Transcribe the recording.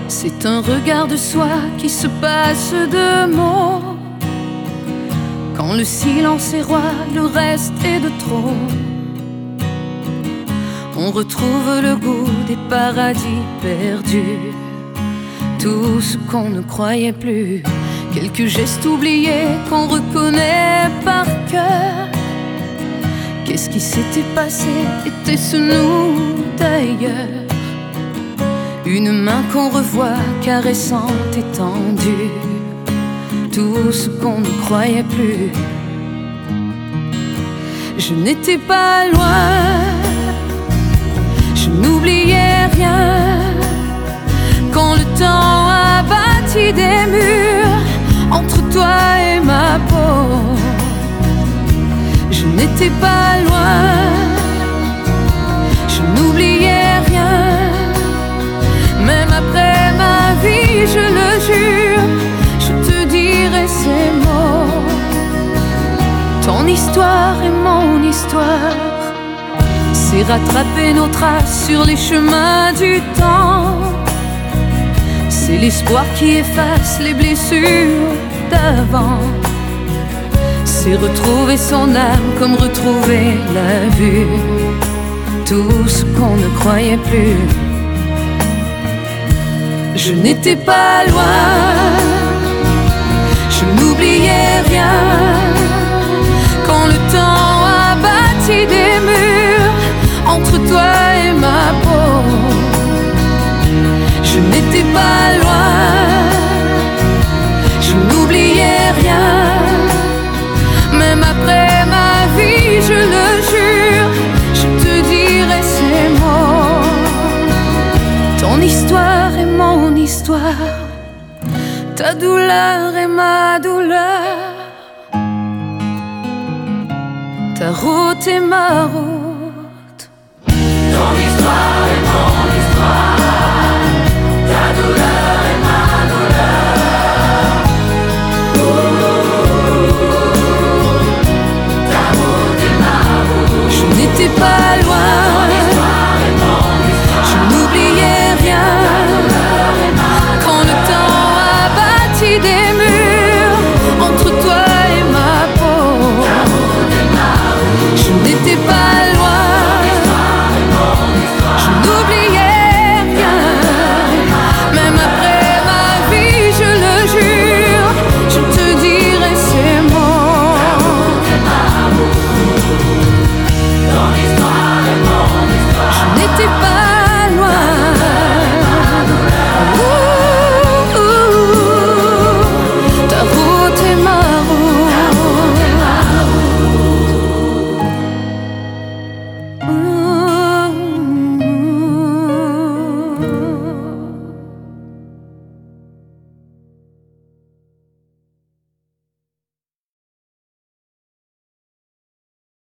C'est un regard de soi qui se passe de mots. Quand le silence est roi, le reste est de trop. On retrouve le goût des paradis perdus, tout ce qu'on ne croyait plus, quelques gestes oubliés qu'on reconnaît par cœur. Qu'est-ce qui s'était passé? Était-ce nous d'ailleurs? Une main qu'on revoit caressante et tendue, tout ce qu'on ne croyait plus. Je n'étais pas loin, je n'oubliais rien. Quand le temps a bâti des murs entre toi et ma peau, je n'étais pas loin, je n'oubliais rien. Même après ma vie, je le jure, je te dirai ces mots. Ton histoire est mon histoire. C'est rattraper nos traces sur les chemins du temps. C'est l'espoir qui efface les blessures d'avant. C'est retrouver son âme comme retrouver la vue, tout ce qu'on ne croyait plus. Je n'étais pas loin, je n'oubliais rien. Quand le temps a bâti des murs entre toi et ma peau, je n'étais pas loin, je n'oubliais rien. Même après ma vie, je le jure, je te dirai ces mots. Ton histoire est mon histoire, ta douleur est ma douleur, ta route est ma route.